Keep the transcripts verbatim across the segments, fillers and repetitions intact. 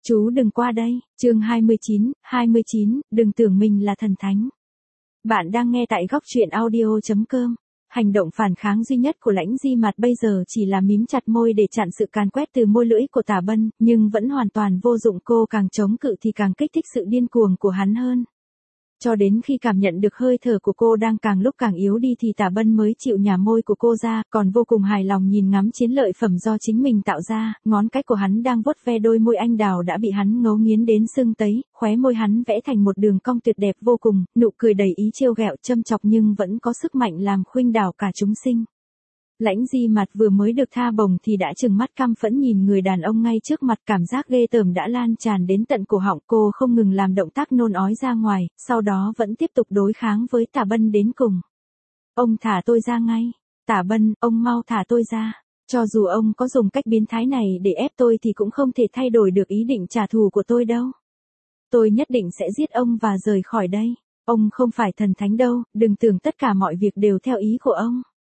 Chú đừng qua đây, chương hai mươi chín, hai mươi chín, đừng tưởng mình là thần thánh. Bạn đang nghe tại góc truyện audio chấm com. Hành động phản kháng duy nhất của Lãnh Di Mạt bây giờ chỉ là mím chặt môi để chặn sự càn quét từ môi lưỡi của Tả Bân, nhưng vẫn hoàn toàn vô dụng. Cô càng chống cự thì càng kích thích sự điên cuồng của hắn hơn. Cho đến khi cảm nhận được hơi thở của cô đang càng lúc càng yếu đi thì Tả Bân mới chịu nhả môi của cô ra, còn vô cùng hài lòng nhìn ngắm chiến lợi phẩm do chính mình tạo ra. Ngón cái của hắn đang vuốt ve đôi môi anh đào đã bị hắn ngấu nghiến đến sưng tấy, khóe môi hắn vẽ thành một đường cong tuyệt đẹp vô cùng, nụ cười đầy ý trêu ghẹo châm chọc nhưng vẫn có sức mạnh làm khuynh đảo cả chúng sinh. Lãnh Di Mạt vừa mới được tha bổng thì đã trừng mắt căm phẫn nhìn người đàn ông ngay trước mặt, cảm giác ghê tởm đã lan tràn đến tận cổ họng. Cô không ngừng làm động tác nôn ói ra ngoài, sau đó vẫn tiếp tục đối kháng với Tả Bân đến cùng. Ông thả tôi ra ngay. Tả Bân, ông mau thả tôi ra. Cho dù ông có dùng cách biến thái này để ép tôi thì cũng không thể thay đổi được ý định trả thù của tôi đâu. Tôi nhất định sẽ giết ông và rời khỏi đây. Ông không phải thần thánh đâu, đừng tưởng tất cả mọi việc đều theo ý của ông.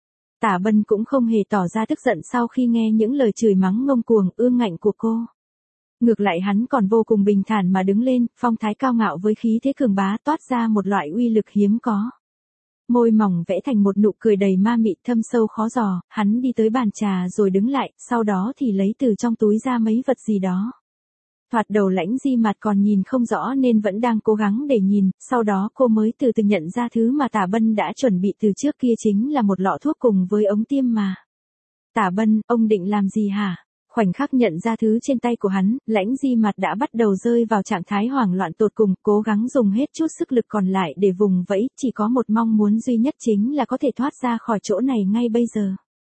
Tả Bân cũng không hề tỏ ra tức giận sau khi nghe những lời chửi mắng ngông cuồng ương ngạnh của cô. Ngược lại hắn còn vô cùng bình thản mà đứng lên, phong thái cao ngạo với khí thế cường bá toát ra một loại uy lực hiếm có. Môi mỏng vẽ thành một nụ cười đầy ma mị thâm sâu khó dò, hắn đi tới bàn trà rồi đứng lại, sau đó thì lấy từ trong túi ra mấy vật gì đó. Thoạt đầu Lãnh Di Mạt còn nhìn không rõ nên vẫn đang cố gắng để nhìn, sau đó cô mới từ từ nhận ra thứ mà Tả Bân đã chuẩn bị từ trước kia chính là một lọ thuốc cùng với ống tiêm mà. Tả Bân, ông định làm gì hả? Khoảnh khắc nhận ra thứ trên tay của hắn, Lãnh Di Mạt đã bắt đầu rơi vào trạng thái hoảng loạn tột cùng, cố gắng dùng hết chút sức lực còn lại để vùng vẫy, chỉ có một mong muốn duy nhất chính là có thể thoát ra khỏi chỗ này ngay bây giờ.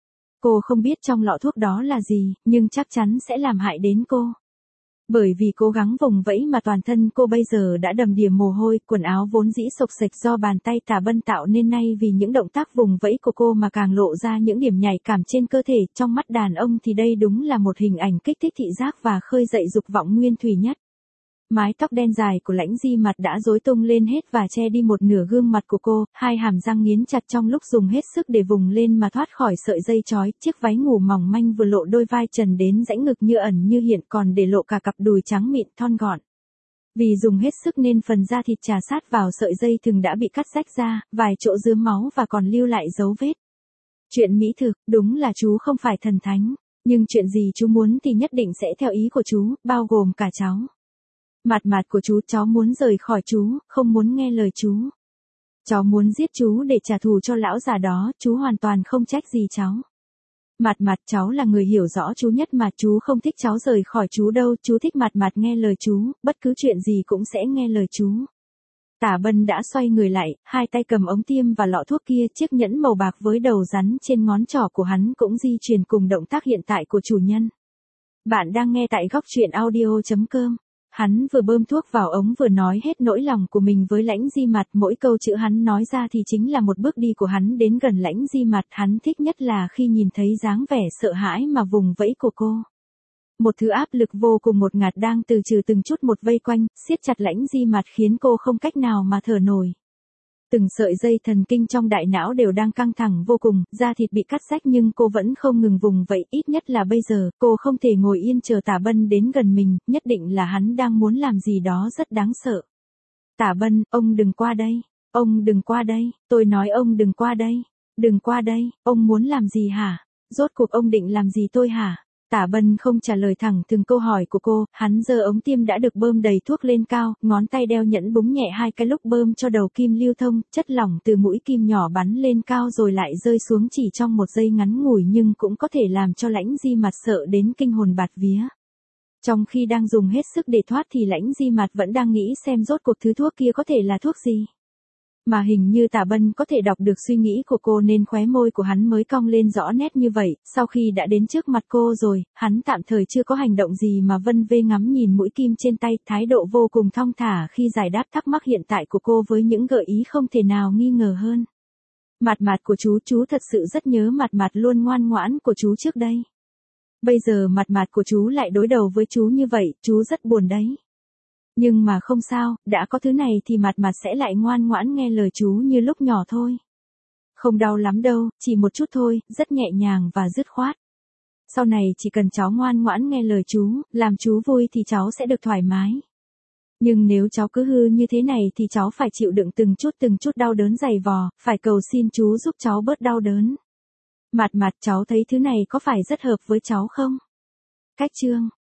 Cô không biết trong lọ thuốc đó là gì, nhưng chắc chắn sẽ làm hại đến cô. Bởi vì cố gắng vùng vẫy mà toàn thân cô bây giờ đã đầm đìa mồ hôi, quần áo vốn dĩ xộc xệch do bàn tay Tả Bân tạo nên nay vì những động tác vùng vẫy của cô mà càng lộ ra những điểm nhạy cảm trên cơ thể. Trong mắt đàn ông thì đây đúng là một hình ảnh kích thích thị giác và khơi dậy dục vọng nguyên thủy nhất. Mái tóc đen dài của Lãnh Di Mạt đã rối tung lên hết và che đi một nửa gương mặt của cô, hai hàm răng nghiến chặt trong lúc dùng hết sức để vùng lên mà thoát khỏi sợi dây trói, chiếc váy ngủ mỏng manh vừa lộ đôi vai trần đến rãnh ngực như ẩn như hiện còn để lộ cả cặp đùi trắng mịn thon gọn. Vì dùng hết sức nên phần da thịt chà sát vào sợi dây thừng đã bị cắt rách ra, vài chỗ rướm máu và còn lưu lại dấu vết. Chuyện mỹ thực, đúng là chú không phải thần thánh, nhưng chuyện gì chú muốn thì nhất định sẽ theo ý của chú, bao gồm cả cháu. Mặt mặt của chú, cháu muốn rời khỏi chú, không muốn nghe lời chú. Cháu muốn giết chú để trả thù cho lão già đó, chú hoàn toàn không trách gì cháu. Mặt mặt, cháu là người hiểu rõ chú nhất mà, chú không thích cháu rời khỏi chú đâu, chú thích mặt mặt nghe lời chú, bất cứ chuyện gì cũng sẽ nghe lời chú. Tả Bân đã xoay người lại, hai tay cầm ống tiêm và lọ thuốc kia, chiếc nhẫn màu bạc với đầu rắn trên ngón trỏ của hắn cũng di chuyển cùng động tác hiện tại của chủ nhân. Bạn đang nghe tại góc truyện audio chấm com. Hắn vừa bơm thuốc vào ống vừa nói hết nỗi lòng của mình với Lãnh Di Mạt, mỗi câu chữ hắn nói ra thì chính là một bước đi của hắn đến gần Lãnh Di Mạt. Hắn thích nhất là khi nhìn thấy dáng vẻ sợ hãi mà vùng vẫy của cô. Một thứ áp lực vô cùng ngột ngạt đang từ từ từng chút một vây quanh, siết chặt Lãnh Di Mạt khiến cô không cách nào mà thở nổi. Từng sợi dây thần kinh trong đại não đều đang căng thẳng vô cùng, da thịt bị cắt rách nhưng cô vẫn không ngừng vùng vẫy, ít nhất là bây giờ, cô không thể ngồi yên chờ Tả Bân đến gần mình, nhất định là hắn đang muốn làm gì đó rất đáng sợ. Tả Bân, ông đừng qua đây, ông đừng qua đây, tôi nói ông đừng qua đây, đừng qua đây, ông muốn làm gì hả? Rốt cuộc ông định làm gì tôi hả? Tả Bân không trả lời thẳng từng câu hỏi của cô, hắn giơ ống tiêm đã được bơm đầy thuốc lên cao, ngón tay đeo nhẫn búng nhẹ hai cái lúc bơm cho đầu kim lưu thông, chất lỏng từ mũi kim nhỏ bắn lên cao rồi lại rơi xuống chỉ trong một giây ngắn ngủi nhưng cũng có thể làm cho Lãnh Di Mạt sợ đến kinh hồn bạt vía. Trong khi đang dùng hết sức để thoát thì Lãnh Di Mạt vẫn đang nghĩ xem rốt cuộc thứ thuốc kia có thể là thuốc gì. Mà hình như Tả Bân có thể đọc được suy nghĩ của cô nên khóe môi của hắn mới cong lên rõ nét như vậy, sau khi đã đến trước mặt cô rồi, hắn tạm thời chưa có hành động gì mà vân vê ngắm nhìn mũi kim trên tay, thái độ vô cùng thong thả khi giải đáp thắc mắc hiện tại của cô với những gợi ý không thể nào nghi ngờ hơn. Mặt mặt của chú, chú thật sự rất nhớ mặt mặt luôn ngoan ngoãn của chú trước đây. Bây giờ mặt mặt của chú lại đối đầu với chú như vậy, chú rất buồn đấy. Nhưng mà không sao, đã có thứ này thì mặt mặt sẽ lại ngoan ngoãn nghe lời chú như lúc nhỏ thôi. Không đau lắm đâu, chỉ một chút thôi, rất nhẹ nhàng và dứt khoát. Sau này chỉ cần cháu ngoan ngoãn nghe lời chú, làm chú vui thì cháu sẽ được thoải mái. Nhưng nếu cháu cứ hư như thế này thì cháu phải chịu đựng từng chút từng chút đau đớn dày vò, phải cầu xin chú giúp cháu bớt đau đớn. Mặt mặt cháu thấy thứ này có phải rất hợp với cháu không? Cách chương